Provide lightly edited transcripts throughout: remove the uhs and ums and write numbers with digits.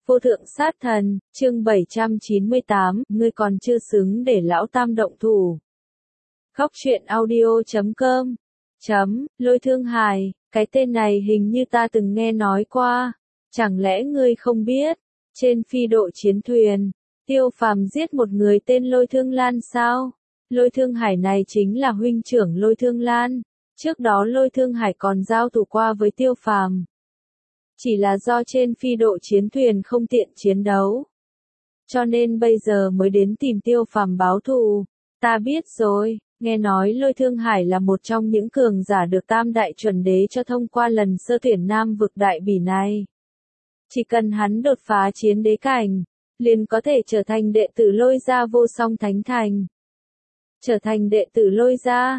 Vô thượng sát thần, chương 798, ngươi còn chưa xứng để lão tam động thủ. Khóc chuyện audio.com Lôi Thương Hải, cái tên này hình như ta từng nghe nói qua, chẳng lẽ ngươi không biết, trên phi độ chiến thuyền, Tiêu Phàm giết một người tên Lôi Thương Lan sao? Lôi Thương Hải này chính là huynh trưởng Lôi Thương Lan, trước đó Lôi Thương Hải còn giao thủ qua với Tiêu Phàm. Chỉ là do trên phi độ chiến thuyền không tiện chiến đấu, cho nên bây giờ mới đến tìm Tiêu Phàm báo thù. Ta biết rồi, nghe nói Lôi Thương Hải là một trong những cường giả được Tam Đại Chuẩn Đế cho thông qua lần sơ tuyển Nam vực đại bỉ này. Chỉ cần hắn đột phá chiến đế cảnh, liền có thể trở thành đệ tử Lôi gia vô song thánh thành. Trở thành đệ tử Lôi gia.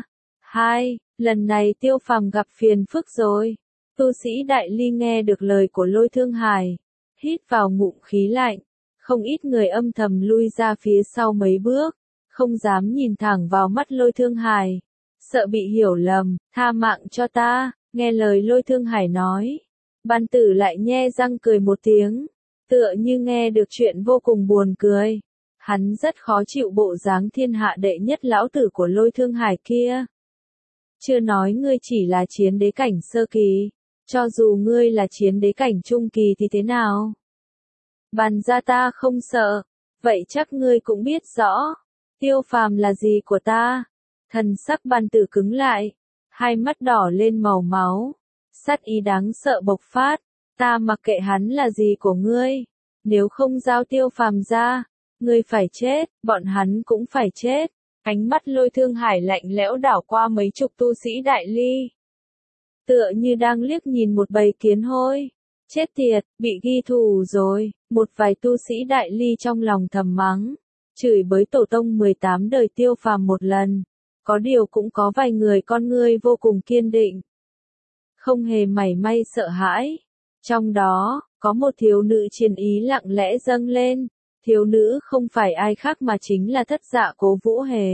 Lần này Tiêu Phàm gặp phiền phức rồi. Tu sĩ Đại Ly nghe được lời của Lôi Thương Hải, hít vào ngụm khí lạnh, không ít người âm thầm lui ra phía sau mấy bước, không dám nhìn thẳng vào mắt Lôi Thương Hải, sợ bị hiểu lầm. Tha mạng cho ta. Nghe lời Lôi Thương Hải nói, Ban Tử lại nhe răng cười một tiếng, tựa như nghe được chuyện vô cùng buồn cười. Hắn rất khó chịu bộ dáng thiên hạ đệ nhất lão tử của Lôi Thương Hải kia. Chưa nói ngươi chỉ là chiến đế cảnh sơ kỳ, cho dù ngươi là chiến đế cảnh trung kỳ thì thế nào? Bàn ra ta không sợ, vậy chắc ngươi cũng biết rõ, Tiêu Phàm là gì của ta. Thần sắc Ban Tử cứng lại, hai mắt đỏ lên màu máu, sát ý đáng sợ bộc phát. Ta mặc kệ hắn là gì của ngươi, nếu không giao Tiêu Phàm ra, ngươi phải chết, bọn hắn cũng phải chết. Ánh mắt Lôi Thương Hải lạnh lẽo đảo qua mấy chục tu sĩ Đại Ly, tựa như đang liếc nhìn một bầy kiến hôi. Chết tiệt, bị ghi thù rồi. Một vài tu sĩ Đại Ly trong lòng thầm mắng, chửi bới tổ tông 18 đời Tiêu Phàm một lần. Có điều cũng có vài người con ngươi vô cùng kiên định, không hề mảy may sợ hãi. Trong đó, có một thiếu nữ chiến ý lặng lẽ dâng lên. Thiếu nữ không phải ai khác mà chính là Thất Dạ Cố Vũ Hề.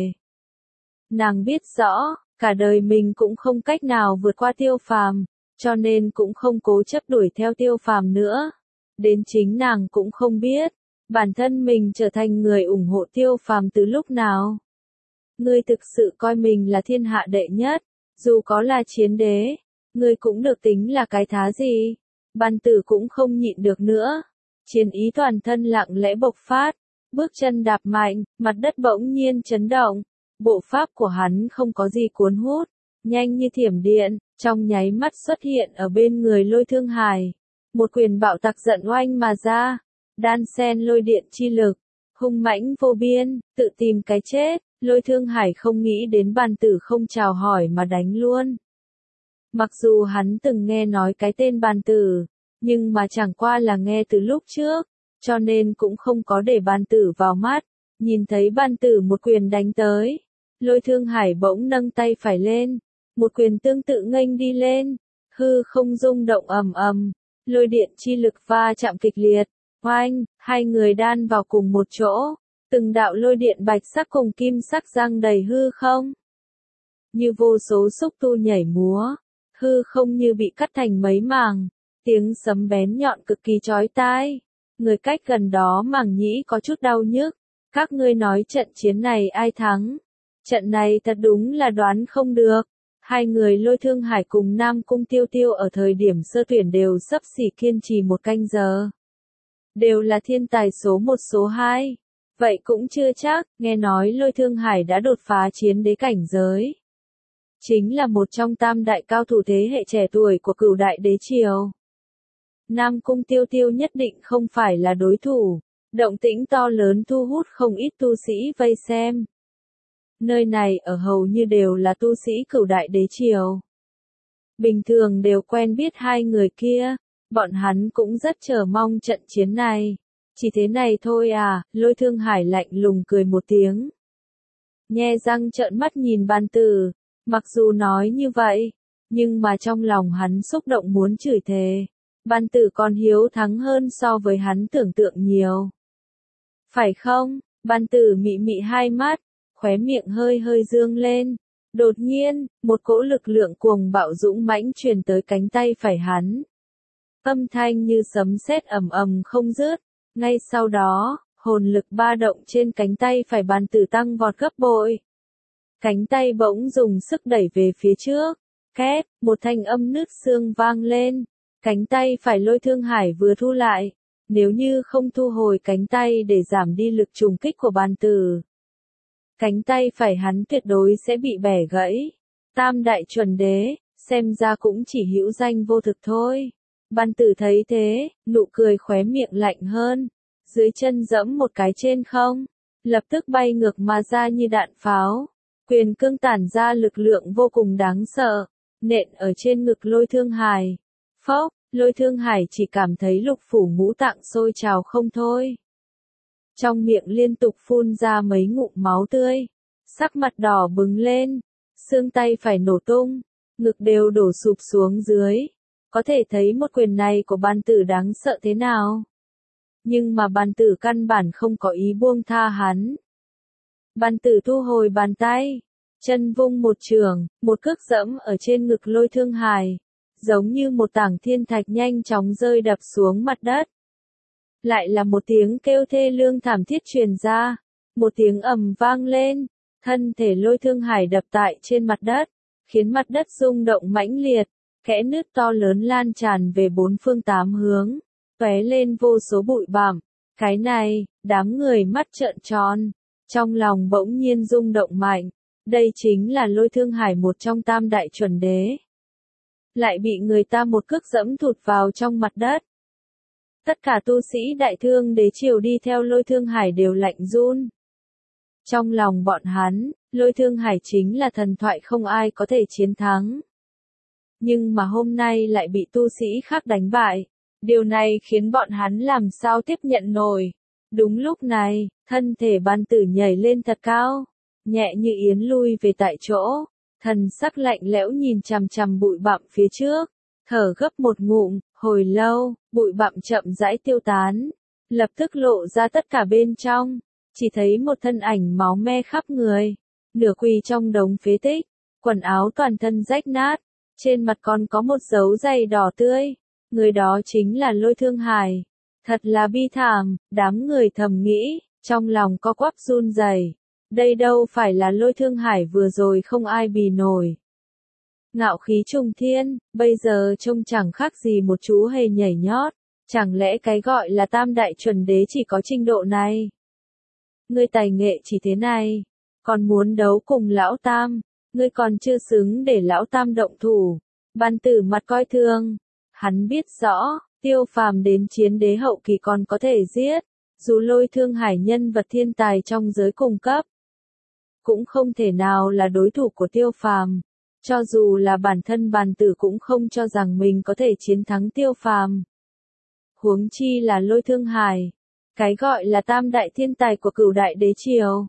Nàng biết rõ, cả đời mình cũng không cách nào vượt qua Tiêu Phàm, cho nên cũng không cố chấp đuổi theo Tiêu Phàm nữa. Đến chính nàng cũng không biết, bản thân mình trở thành người ủng hộ Tiêu Phàm từ lúc nào. Ngươi thực sự coi mình là thiên hạ đệ nhất, dù có là chiến đế, ngươi cũng được tính là cái thá gì? Ban Tử cũng không nhịn được nữa. Chiến ý toàn thân lặng lẽ bộc phát, bước chân đạp mạnh, mặt đất bỗng nhiên chấn động. Bộ pháp của hắn không có gì cuốn hút, nhanh như thiểm điện, trong nháy mắt xuất hiện ở bên người Lôi Thương Hải. Một quyền bạo tạc giận oanh mà ra, đan xen lôi điện chi lực, hung mãnh vô biên, tự tìm cái chết. Lôi Thương Hải không nghĩ đến Ban Tử không chào hỏi mà đánh luôn. Mặc dù hắn từng nghe nói cái tên Ban Tử, nhưng mà chẳng qua là nghe từ lúc trước, cho nên cũng không có để Ban Tử vào mắt. Nhìn thấy Ban Tử một quyền đánh tới, Lôi Thương Hải bỗng nâng tay phải lên, một quyền tương tự nghênh đi lên, hư không rung động ầm ầm, lôi điện chi lực va chạm kịch liệt, oanh, hai người đan vào cùng một chỗ, từng đạo lôi điện bạch sắc cùng kim sắc giăng đầy hư không. Như vô số xúc tu nhảy múa, hư không như bị cắt thành mấy mảng. Tiếng sấm bén nhọn cực kỳ chói tai. Người cách gần đó màng nhĩ có chút đau nhức. Các ngươi nói trận chiến này ai thắng? Trận này thật đúng là đoán không được. Hai người Lôi Thương Hải cùng Nam Cung Tiêu Tiêu ở thời điểm sơ tuyển đều xấp xỉ kiên trì một canh giờ. Đều là thiên tài số 1 số 2. Vậy cũng chưa chắc, nghe nói Lôi Thương Hải đã đột phá chiến đế cảnh giới. Chính là một trong tam đại cao thủ thế hệ trẻ tuổi của Cửu Đại Đế Triều. Nam Cung Tiêu Tiêu nhất định không phải là đối thủ. Động tĩnh to lớn thu hút không ít tu sĩ vây xem. Nơi này ở hầu như đều là tu sĩ Cửu Đại Đế Triều. Bình thường đều quen biết hai người kia, bọn hắn cũng rất chờ mong trận chiến này. Chỉ thế này thôi à? Lôi Thương Hải lạnh lùng cười một tiếng, nhe răng trợn mắt nhìn Ban Tử. Mặc dù nói như vậy, nhưng mà trong lòng hắn xúc động muốn chửi thề. Ban Tử còn hiếu thắng hơn so với hắn tưởng tượng nhiều. Phải không? Ban Tử mị mị hai mắt, khóe miệng hơi hơi dương lên. Đột nhiên, một cỗ lực lượng cuồng bạo dũng mãnh truyền tới cánh tay phải hắn. Âm thanh như sấm sét ầm ầm không dứt. Ngay sau đó, hồn lực ba động trên cánh tay phải bàn tử tăng vọt gấp bội. Cánh tay bỗng dùng sức đẩy về phía trước. Két, một thanh âm nứt xương vang lên. Cánh tay phải Lôi Thương Hải vừa thu lại. Nếu như không thu hồi cánh tay để giảm đi lực trùng kích của bàn tử, cánh tay phải hắn tuyệt đối sẽ bị bẻ gãy. Tam đại chuẩn đế, xem ra cũng chỉ hữu danh vô thực thôi. Bàn tử thấy thế, nụ cười khóe miệng lạnh hơn. Dưới chân giẫm một cái trên không, lập tức bay ngược mà ra như đạn pháo. Quyền cương tản ra lực lượng vô cùng đáng sợ, nện ở trên ngực Lôi Thương Hải. Phốc, Lôi Thương Hải chỉ cảm thấy lục phủ ngũ tạng sôi trào không thôi. Trong miệng liên tục phun ra mấy ngụm máu tươi, sắc mặt đỏ bừng lên, xương tay phải nổ tung, ngực đều đổ sụp xuống dưới. Có thể thấy một quyền này của bàn tử đáng sợ thế nào. Nhưng mà bàn tử căn bản không có ý buông tha hắn. Bàn tử thu hồi bàn tay, chân vung một chưởng, một cước dẫm ở trên ngực Lôi Thương Hải, giống như một tảng thiên thạch nhanh chóng rơi đập xuống mặt đất. Lại là một tiếng kêu thê lương thảm thiết truyền ra, một tiếng ầm vang lên, thân thể Lôi Thương Hải đập tại trên mặt đất, khiến mặt đất rung động mãnh liệt, kẽ nứt to lớn lan tràn về bốn phương tám hướng, tóe lên vô số bụi bặm. Cái này, đám người mắt trợn tròn, trong lòng bỗng nhiên rung động mạnh, đây chính là Lôi Thương Hải một trong tam đại chuẩn đế. Lại bị người ta một cước dẫm thụt vào trong mặt đất. Tất cả tu sĩ Đại Thương Đế triều đi theo Lôi Thương Hải đều lạnh run. Trong lòng bọn hắn, Lôi Thương Hải chính là thần thoại không ai có thể chiến thắng. Nhưng mà hôm nay lại bị tu sĩ khác đánh bại. Điều này khiến bọn hắn làm sao tiếp nhận nổi. Đúng lúc này, thân thể bàn tử nhảy lên thật cao, nhẹ như yến lui về tại chỗ, thần sắc lạnh lẽo nhìn chằm chằm bụi bặm phía trước, thở gấp một ngụm, hồi lâu, bụi bặm chậm rãi tiêu tán, lập tức lộ ra tất cả bên trong, chỉ thấy một thân ảnh máu me khắp người, nửa quỳ trong đống phế tích, quần áo toàn thân rách nát, trên mặt còn có một dấu giày đỏ tươi, người đó chính là Lôi Thương Hải. Thật là bi thảm, đám người thầm nghĩ, trong lòng co quắp run rẩy. Đây đâu phải là Lôi Thương Hải vừa rồi không ai bì nổi. Ngạo khí trùng thiên, bây giờ trông chẳng khác gì một chú hề nhảy nhót. Chẳng lẽ cái gọi là tam đại chuẩn đế chỉ có trình độ này? Ngươi tài nghệ chỉ thế này, còn muốn đấu cùng lão tam, ngươi còn chưa xứng để lão tam động thủ. Bàn tử mặt coi thường, hắn biết rõ. Tiêu Phàm đến chiến đế hậu kỳ còn có thể giết, dù Lôi Thương Hải nhân vật thiên tài trong giới cùng cấp, cũng không thể nào là đối thủ của Tiêu Phàm. Cho dù là bản thân bàn tử cũng không cho rằng mình có thể chiến thắng Tiêu Phàm. Huống chi là Lôi Thương Hải, cái gọi là tam đại thiên tài của cửu đại đế triều.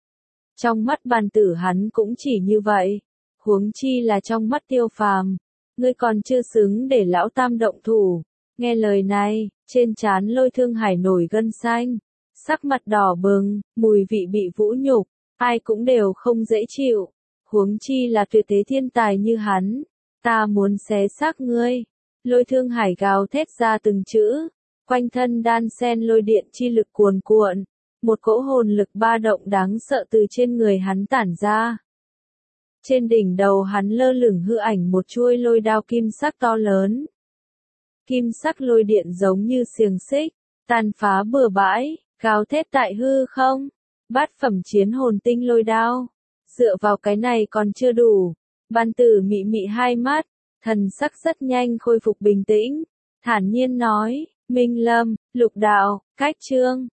Trong mắt bàn tử hắn cũng chỉ như vậy, huống chi là trong mắt Tiêu Phàm, ngươi còn chưa xứng để lão tam động thủ. Nghe lời này, trên trán Lôi Thương Hải nổi gân xanh, sắc mặt đỏ bừng, mùi vị bị vũ nhục, ai cũng đều không dễ chịu, huống chi là tuyệt thế thiên tài như hắn, ta muốn xé xác ngươi. Lôi Thương Hải gào thét ra từng chữ, quanh thân đan sen lôi điện chi lực cuồn cuộn, một cỗ hồn lực ba động đáng sợ từ trên người hắn tản ra. Trên đỉnh đầu hắn lơ lửng hư ảnh một chuôi lôi đao kim sắc to lớn. Kim sắc lôi điện giống như xiềng xích, tàn phá bừa bãi, gào thét tại hư không. Bát phẩm chiến hồn tinh lôi đao. Dựa vào cái này còn chưa đủ. Bàn tử mị mị hai mắt, thần sắc rất nhanh khôi phục bình tĩnh. Thản nhiên nói, Minh Lâm, Lục Đạo, Cách Trương,